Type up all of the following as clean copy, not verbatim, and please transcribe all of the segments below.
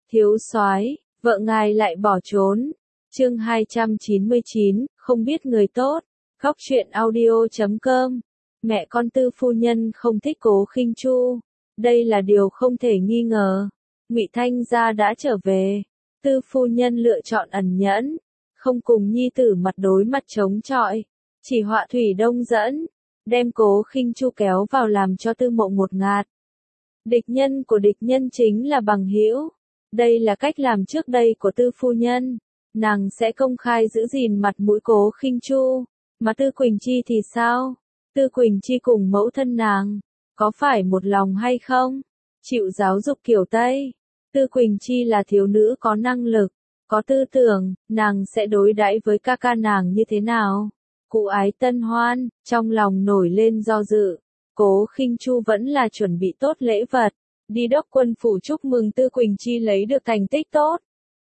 Thiếu soái, vợ ngài lại bỏ trốn. Chương 299, không biết người tốt. Góc truyện audio.com. Mẹ con Tư phu nhân không thích Cố Khinh Chu, đây là điều không thể nghi ngờ. Ngụy Thanh gia đã trở về, Tư phu nhân lựa chọn ẩn nhẫn, không cùng nhi tử mặt đối mặt chống chọi, chỉ họa thủy đông dẫn, đem Cố Khinh Chu kéo vào làm cho Tư Mộng một ngạt. Địch nhân của địch nhân chính là bằng hữu. Đây là cách làm trước đây của Tư phu nhân. Nàng sẽ công khai giữ gìn mặt mũi Cố Khinh Chu. Mà Tư Quỳnh Chi thì sao? Tư Quỳnh Chi cùng mẫu thân nàng, có phải một lòng hay không? Chịu giáo dục kiểu Tây. Tư Quỳnh Chi là thiếu nữ có năng lực, có tư tưởng, nàng sẽ đối đãi với ca ca nàng như thế nào? Cụ Ái Tân Hoan, trong lòng nổi lên do dự. Cố Khinh Chu vẫn là chuẩn bị tốt lễ vật, đi đốc quân phủ chúc mừng Tư Quỳnh Chi lấy được thành tích tốt.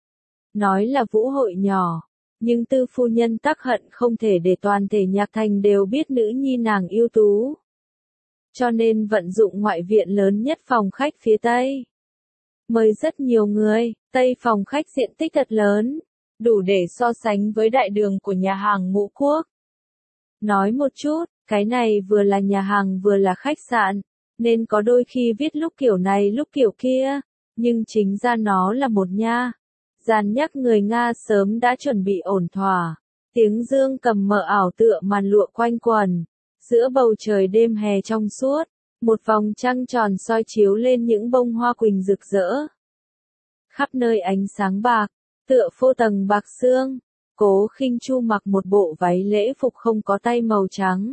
Nói là vũ hội nhỏ, nhưng Tư phu nhân tắc hận không thể để toàn thể Nhạc Thành đều biết nữ nhi nàng ưu tú. Cho nên vận dụng ngoại viện lớn nhất phòng khách phía Tây. Mời rất nhiều người, Tây phòng khách diện tích thật lớn, đủ để so sánh với đại đường của nhà hàng Ngũ Quốc. Nói một chút, cái này vừa là nhà hàng vừa là khách sạn, nên có đôi khi viết lúc kiểu này lúc kiểu kia, nhưng chính ra nó là một nha. Giàn nhắc người Nga sớm đã chuẩn bị ổn thỏa, tiếng dương cầm mờ ảo tựa màn lụa quanh quần, giữa bầu trời đêm hè trong suốt, một vòng trăng tròn soi chiếu lên những bông hoa quỳnh rực rỡ. Khắp nơi ánh sáng bạc, tựa phô tầng bạc sương. Cố Khinh Chu mặc một bộ váy lễ phục không có tay màu trắng.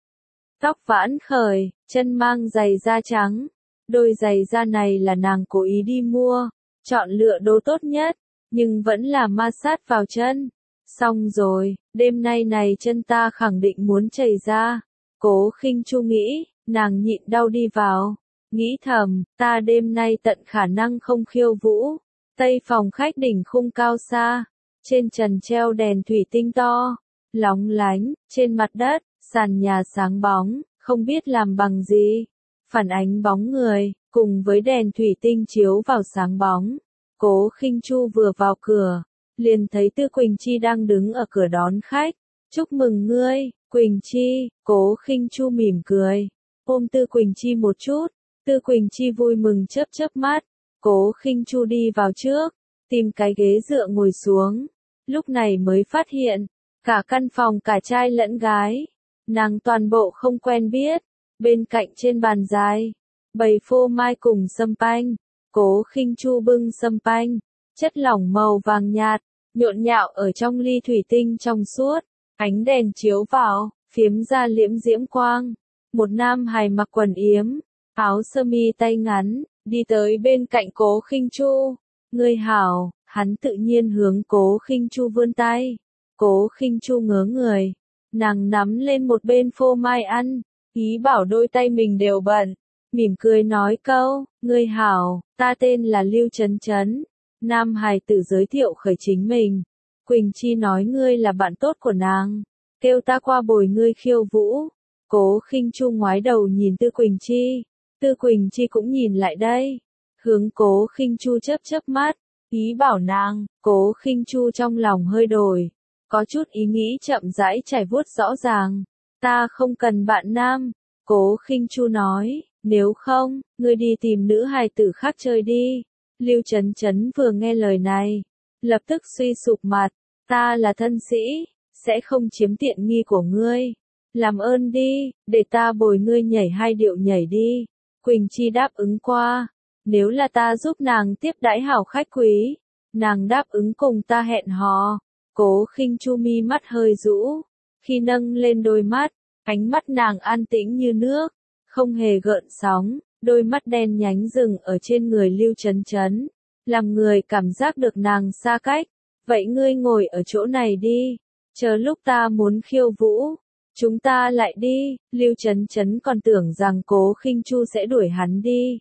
Tóc vãn khởi, chân mang giày da trắng. Đôi giày da này là nàng cố ý đi mua, chọn lựa đồ tốt nhất, nhưng vẫn là ma sát vào chân. Xong rồi, đêm nay này chân ta khẳng định muốn chảy ra. Cố Khinh Chu nghĩ, nàng nhịn đau đi vào. Nghĩ thầm, ta đêm nay tận khả năng không khiêu vũ. Tây phòng khách đỉnh khung cao xa. Trên trần treo đèn thủy tinh to, lóng lánh, trên mặt đất, sàn nhà sáng bóng, không biết làm bằng gì. Phản ánh bóng người, cùng với đèn thủy tinh chiếu vào sáng bóng. Cố Khinh Chu vừa vào cửa, liền thấy Tư Quỳnh Chi đang đứng ở cửa đón khách. Chúc mừng ngươi, Quỳnh Chi. Cố Khinh Chu mỉm cười, ôm Tư Quỳnh Chi một chút. Tư Quỳnh Chi vui mừng chớp chớp mắt. Cố Khinh Chu đi vào trước, tìm cái ghế dựa ngồi xuống. Lúc này mới phát hiện, cả căn phòng cả trai lẫn gái, nàng toàn bộ không quen biết. Bên cạnh trên bàn dài, bày phô mai cùng sâm panh. Cố Khinh Chu bưng sâm panh, chất lỏng màu vàng nhạt, nhộn nhạo ở trong ly thủy tinh trong suốt. Ánh đèn chiếu vào, phiếm ra liễm diễm quang. Một nam hài mặc quần yếm, áo sơ mi tay ngắn, đi tới bên cạnh Cố Khinh Chu. Ngươi hảo. Hắn tự nhiên hướng Cố Khinh Chu vươn tay. Cố Khinh Chu ngớ người, nàng nắm lên một bên phô mai ăn, ý bảo đôi tay mình đều bận, mỉm cười nói câu, ngươi hảo, ta tên là Lưu Chấn Chấn. Nam hài tử giới thiệu khởi chính mình. Quỳnh Chi nói ngươi là bạn tốt của nàng, kêu ta qua bồi ngươi khiêu vũ. Cố Khinh Chu ngoái đầu nhìn Tư Quỳnh Chi, Tư Quỳnh Chi cũng nhìn lại đây, hướng Cố Khinh Chu chớp chớp mắt. Ý bảo nàng. Cố Khinh Chu trong lòng hơi đổi, có chút ý nghĩ chậm rãi trải vuốt rõ ràng. Ta không cần bạn nam. Cố Khinh Chu nói, nếu không, ngươi đi tìm nữ hài tử khác chơi đi. Lưu Chấn Chấn vừa nghe lời này, lập tức suy sụp mặt. Ta là thân sĩ, sẽ không chiếm tiện nghi của ngươi. Làm ơn đi, để ta bồi ngươi nhảy 2 điệu nhảy đi. Quỳnh Chi đáp ứng qua. Nếu là ta giúp nàng tiếp đãi hảo khách quý, nàng đáp ứng cùng ta hẹn hò. Cố Khinh Chu mi mắt hơi rũ, khi nâng lên đôi mắt, ánh mắt nàng an tĩnh như nước, không hề gợn sóng, đôi mắt đen nhánh dừng ở trên người Lưu Chấn Chấn, làm người cảm giác được nàng xa cách. Vậy ngươi ngồi ở chỗ này đi, chờ lúc ta muốn khiêu vũ, chúng ta lại đi. Lưu Chấn Chấn còn tưởng rằng Cố Khinh Chu sẽ đuổi hắn đi.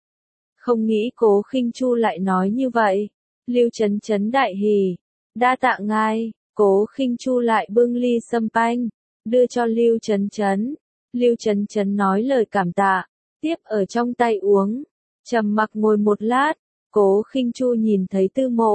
Không nghĩ Cố Khinh Chu lại nói như vậy. Lưu Chấn Chấn đại hỉ, đa tạ ngài. Cố Khinh Chu lại bưng ly sâm panh, đưa cho Lưu Chấn Chấn. Lưu Chấn Chấn nói lời cảm tạ, tiếp ở trong tay uống, trầm mặc ngồi một lát. Cố Khinh Chu nhìn thấy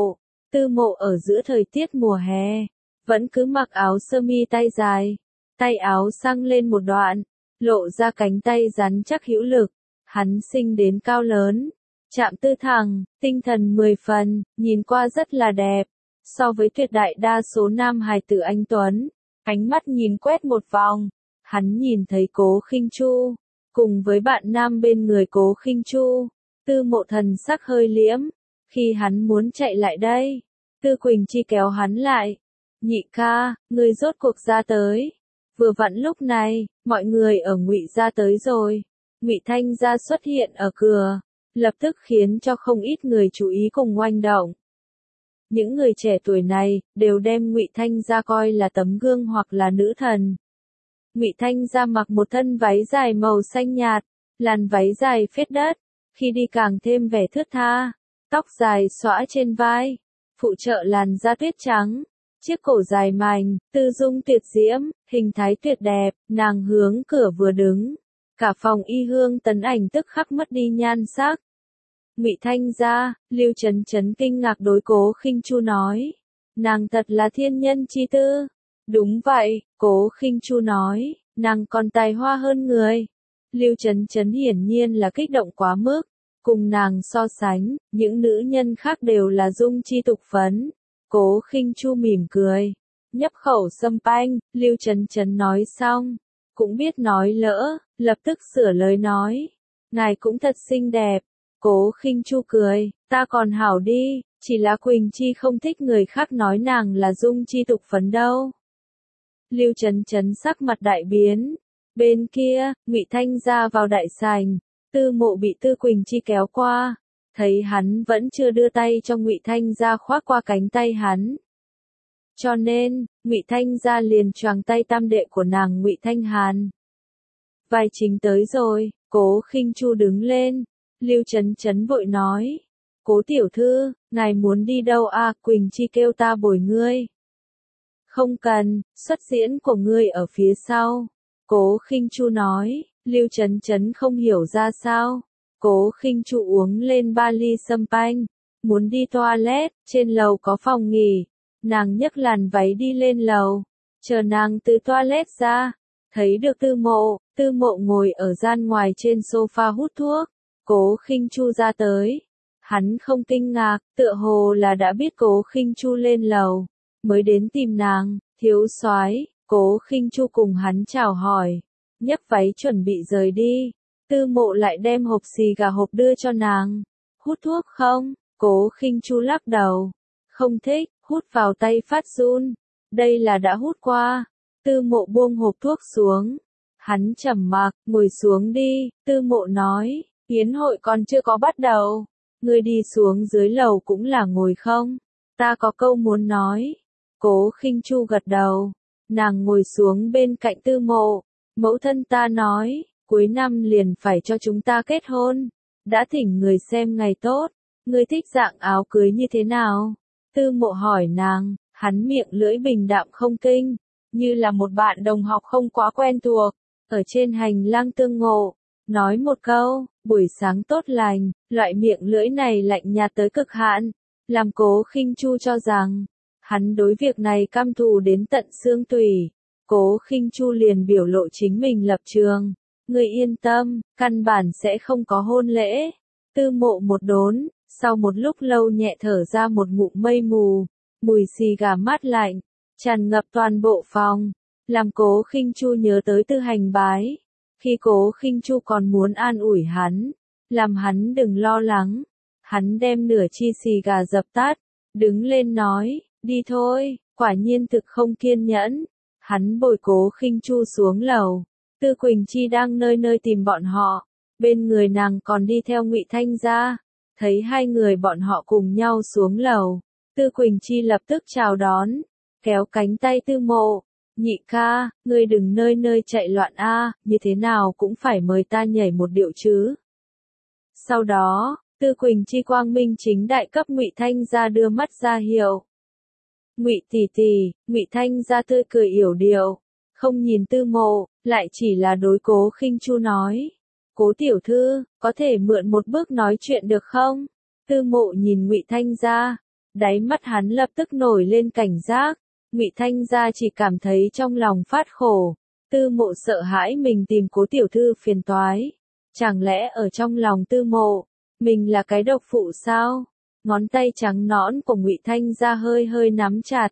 Tư Mộ ở giữa thời tiết mùa hè, vẫn cứ mặc áo sơ mi tay dài, tay áo xăng lên một đoạn, lộ ra cánh tay rắn chắc hữu lực, hắn sinh đến cao lớn, chạm tư thẳng, tinh thần 10 phần, nhìn qua rất là đẹp, so với tuyệt đại đa số nam hài tử anh tuấn, ánh mắt nhìn quét một vòng, hắn nhìn thấy Cố Khinh Chu, cùng với bạn nam bên người Cố Khinh Chu, Tư Mộ thần sắc hơi liễm, khi hắn muốn chạy lại đây, Tư Quỳnh Chi kéo hắn lại, nhị ca, ngươi rốt cuộc ra tới. Vừa vặn lúc này, mọi người ở Ngụy gia tới rồi. Ngụy Thanh gia xuất hiện ở cửa, lập tức khiến cho không ít người chú ý cùng oanh động. Những người trẻ tuổi này đều đem Ngụy Thanh gia coi là tấm gương hoặc là nữ thần. Ngụy Thanh gia mặc một thân váy dài màu xanh nhạt, làn váy dài phết đất, khi đi càng thêm vẻ thướt tha, tóc dài xõa trên vai, phụ trợ làn da tuyết trắng. Chiếc cổ dài mảnh, tư dung tuyệt diễm, hình thái tuyệt đẹp, nàng hướng cửa vừa đứng. Cả phòng y hương tấn ảnh tức khắc mất đi nhan sắc. Ngụy Thanh gia, Lưu Chấn Chấn kinh ngạc đối Cố Khinh Chu nói. Nàng thật là thiên nhân chi tư. Đúng vậy, Cố Khinh Chu nói, nàng còn tài hoa hơn người. Lưu Chấn Chấn hiển nhiên là kích động quá mức. Cùng nàng so sánh, những nữ nhân khác đều là dung chi tục phấn. Cố Khinh Chu mỉm cười, nhấp khẩu sâm panh, Lưu Chấn Chấn nói xong, cũng biết nói lỡ, lập tức sửa lời nói, ngài cũng thật xinh đẹp. Cố Khinh Chu cười, ta còn hảo đi, chỉ là Quỳnh Chi không thích người khác nói nàng là dung chi tục phấn đâu. Lưu Chấn Chấn sắc mặt đại biến, bên kia, Ngụy Thanh gia vào đại sảnh, Tư Mộ bị Tư Quỳnh Chi kéo qua. Thấy hắn vẫn chưa đưa tay cho Ngụy Thanh gia khoác qua cánh tay hắn. Cho nên, Ngụy Thanh gia liền choàng tay tam đệ của nàng Ngụy Thanh Hàn. Vai chính tới rồi, Cố Khinh Chu đứng lên, Lưu Chấn Chấn vội nói. Cố tiểu thư, ngài muốn đi đâu à, Quỳnh Chi kêu ta bồi ngươi. Không cần, xuất diễn của ngươi ở phía sau. Cố Khinh Chu nói, Lưu Chấn Chấn không hiểu ra sao. Cố Khinh Chu uống lên 3 ly sâm panh, muốn đi toilet, trên lầu có phòng nghỉ, nàng nhấc làn váy đi lên lầu, chờ nàng từ toilet ra, thấy được Tư Mộ ngồi ở gian ngoài trên sofa hút thuốc, Cố Khinh Chu ra tới, hắn không kinh ngạc, tựa hồ là đã biết Cố Khinh Chu lên lầu, mới đến tìm nàng, thiếu soái, Cố Khinh Chu cùng hắn chào hỏi, nhấc váy chuẩn bị rời đi. Tư Mộ lại đem hộp xì gà hộp đưa cho nàng. Hút thuốc không? Cố Khinh Chu lắc đầu. Không thích, hút vào tay phát run. Đây là đã hút qua. Tư Mộ buông hộp thuốc xuống. Hắn trầm mặc, ngồi xuống đi. Tư Mộ nói, yến hội còn chưa có bắt đầu. Ngươi đi xuống dưới lầu cũng là ngồi không? Ta có câu muốn nói. Cố Khinh Chu gật đầu. Nàng ngồi xuống bên cạnh Tư Mộ. Mẫu thân ta nói. Cuối năm liền phải cho chúng ta kết hôn. Đã thỉnh người xem ngày tốt. Ngươi thích dạng áo cưới như thế nào? Tư Mộ hỏi nàng, hắn miệng lưỡi bình đạm không kinh, như là một bạn đồng học không quá quen thuộc. Ở trên hành lang tương ngộ, nói một câu, buổi sáng tốt lành, loại miệng lưỡi này lạnh nhạt tới cực hạn. Làm Cố Khinh Chu cho rằng, hắn đối việc này căm thù đến tận xương tủy. Cố Khinh Chu liền biểu lộ chính mình lập trường. Ngươi yên tâm, căn bản sẽ không có hôn lễ. Tư Mộ một đốn, sau một lúc lâu nhẹ thở ra một ngụm mây mù, mùi xì gà mát lạnh, tràn ngập toàn bộ phòng, làm Cố Khinh Chu nhớ tới Tư Hành Bái. Khi Cố Khinh Chu còn muốn an ủi hắn, làm hắn đừng lo lắng, hắn đem nửa chi xì gà dập tắt, đứng lên nói, đi thôi, quả nhiên thực không kiên nhẫn. Hắn bồi Cố Khinh Chu xuống lầu. Tư Quỳnh Chi đang nơi nơi tìm bọn họ, bên người nàng còn đi theo Ngụy Thanh gia. Thấy hai người bọn họ cùng nhau xuống lầu, Tư Quỳnh Chi lập tức chào đón, kéo cánh tay Tư Mộ, nhị ca, ngươi đừng nơi nơi chạy loạn a, như thế nào cũng phải mời ta nhảy một điệu chứ. Sau đó, Tư Quỳnh Chi quang minh chính đại cấp Ngụy Thanh gia đưa mắt ra hiệu. Ngụy tỷ tỷ, Ngụy Thanh gia tươi cười yểu điệu, không nhìn Tư Mộ, lại chỉ là đối Cố Khinh Chu nói. Cố tiểu thư, có thể mượn một bước nói chuyện được không? Tư Mộ nhìn Ngụy Thanh Gia, đáy mắt hắn lập tức nổi lên cảnh giác. Ngụy Thanh Gia chỉ cảm thấy trong lòng phát khổ. Tư Mộ sợ hãi mình tìm Cố tiểu thư phiền toái. Chẳng lẽ ở trong lòng Tư Mộ, mình là cái độc phụ sao? Ngón tay trắng nõn của Ngụy Thanh Gia hơi hơi nắm chặt.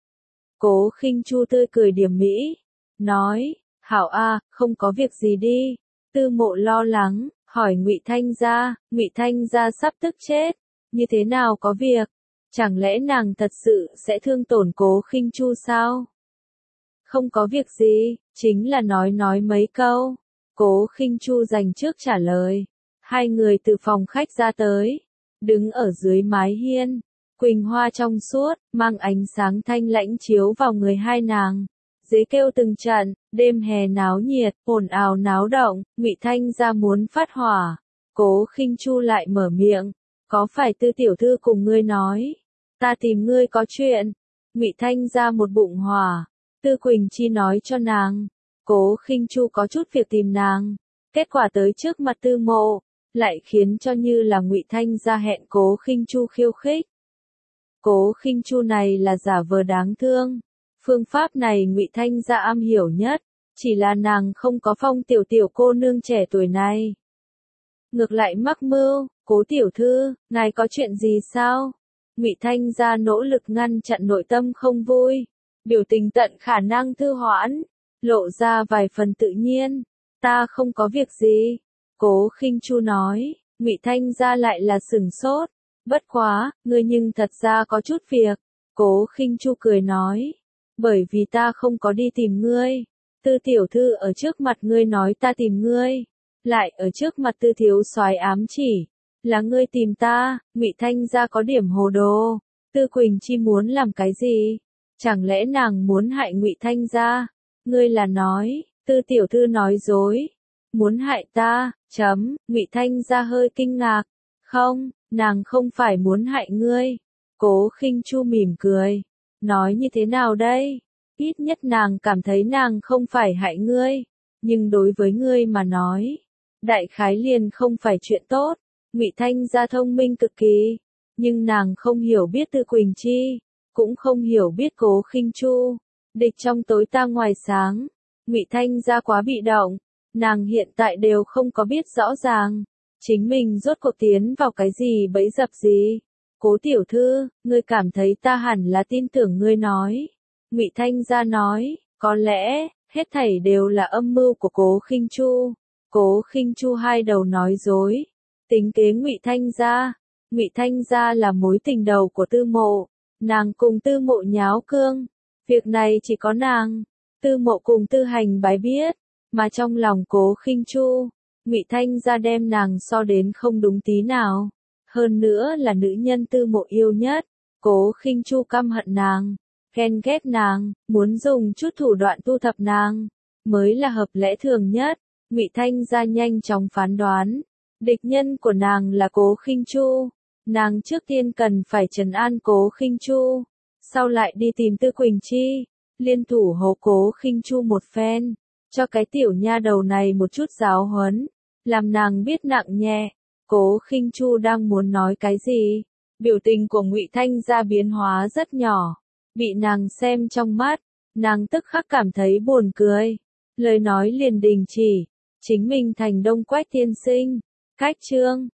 Cố Khinh Chu tươi cười điềm mỹ, nói, hảo a, không có việc gì đi. Tư Mộ lo lắng, hỏi Ngụy Thanh Gia sắp tức chết, như thế nào có việc? Chẳng lẽ nàng thật sự sẽ thương tổn Cố Khinh Chu sao? Không có việc gì, chính là nói mấy câu. Cố Khinh Chu dành trước trả lời. Hai người từ phòng khách ra tới, đứng ở dưới mái hiên. Quỳnh hoa trong suốt, mang ánh sáng thanh lãnh chiếu vào người hai nàng. Dế kêu từng trận, đêm hè náo nhiệt, ồn ào náo động, Ngụy Thanh Gia muốn phát hỏa. Cố Khinh Chu lại mở miệng, có phải Tư tiểu thư cùng ngươi nói, ta tìm ngươi có chuyện? Ngụy Thanh Gia một bụng hỏa, Tư Quỳnh Chi nói cho nàng, Cố Khinh Chu có chút việc tìm nàng, kết quả tới trước mặt Tư Mộ, lại khiến cho như là Ngụy Thanh Gia hẹn Cố Khinh Chu khiêu khích. Cố Khinh Chu này là giả vờ đáng thương, phương pháp này Ngụy Thanh Gia am hiểu nhất, chỉ là nàng không có phong tiểu cô nương trẻ tuổi này. Ngược lại mắc mưu, Cố tiểu thư, ngài có chuyện gì sao? Ngụy Thanh Gia nỗ lực ngăn chặn nội tâm không vui, biểu tình tận khả năng thư hoãn, lộ ra vài phần tự nhiên. Ta không có việc gì. Cố Khinh Chu nói. Ngụy Thanh Gia lại là sửng sốt. Bất quá, ngươi nhưng thật ra có chút việc. Cố Khinh Chu cười nói. Bởi vì ta không có đi tìm ngươi. Tư tiểu thư ở trước mặt ngươi nói ta tìm ngươi. Lại ở trước mặt Tư thiếu soái ám chỉ. Là ngươi tìm ta. Ngụy Thanh Gia có điểm hồ đồ. Tư Quỳnh Chi muốn làm cái gì? Chẳng lẽ nàng muốn hại Ngụy Thanh Gia? Ngươi là nói, Tư tiểu thư nói dối. Muốn hại ta, Ngụy Thanh Gia hơi kinh ngạc. Không, nàng không phải muốn hại ngươi. Cố Khinh Chu mỉm cười. Nói như thế nào đây? Ít nhất nàng cảm thấy nàng không phải hại ngươi. Nhưng đối với ngươi mà nói, đại khái liền không phải chuyện tốt. Ngụy Thanh Gia thông minh cực kỳ. Nhưng nàng không hiểu biết Tư Quỳnh Chi. Cũng không hiểu biết Cố Khinh Chu. Địch trong tối ta ngoài sáng. Ngụy Thanh Gia quá bị động. Nàng hiện tại đều không có biết rõ ràng. Chính mình rốt cuộc tiến vào cái gì bẫy dập gì. Cố tiểu thư, ngươi cảm thấy ta hẳn là tin tưởng ngươi nói. Ngụy Thanh Gia nói, có lẽ, hết thảy đều là âm mưu của Cố Khinh Chu. Cố Khinh Chu hai đầu nói dối. Tính kế Ngụy Thanh Gia. Ngụy Thanh Gia là mối tình đầu của Tư Mộ. Nàng cùng Tư Mộ nháo cương. Việc này chỉ có nàng, Tư Mộ cùng Tư Hành Bái biết. Mà trong lòng Cố Khinh Chu, Ngụy Thanh Gia đem nàng so đến không đúng tí nào. Hơn nữa là nữ nhân Tư Mộ yêu nhất. Cố Khinh Chu căm hận nàng, ghen ghét nàng, muốn dùng chút thủ đoạn thu thập nàng, mới là hợp lẽ thường nhất. Ngụy Thanh Gia nhanh chóng phán đoán, địch nhân của nàng là Cố Khinh Chu. Nàng trước tiên cần phải trấn an Cố Khinh Chu, sau lại đi tìm Tư Quỳnh Chi, liên thủ hố Cố Khinh Chu một phen, cho cái tiểu nha đầu này một chút giáo huấn, làm nàng biết nặng nhẹ. Cố Khinh Chu đang muốn nói cái gì, biểu tình của Ngụy Thanh Gia biến hóa rất nhỏ, bị nàng xem trong mắt, nàng tức khắc cảm thấy buồn cười, lời nói liền đình chỉ, chính mình thành Đông Quách tiên sinh. Cách chương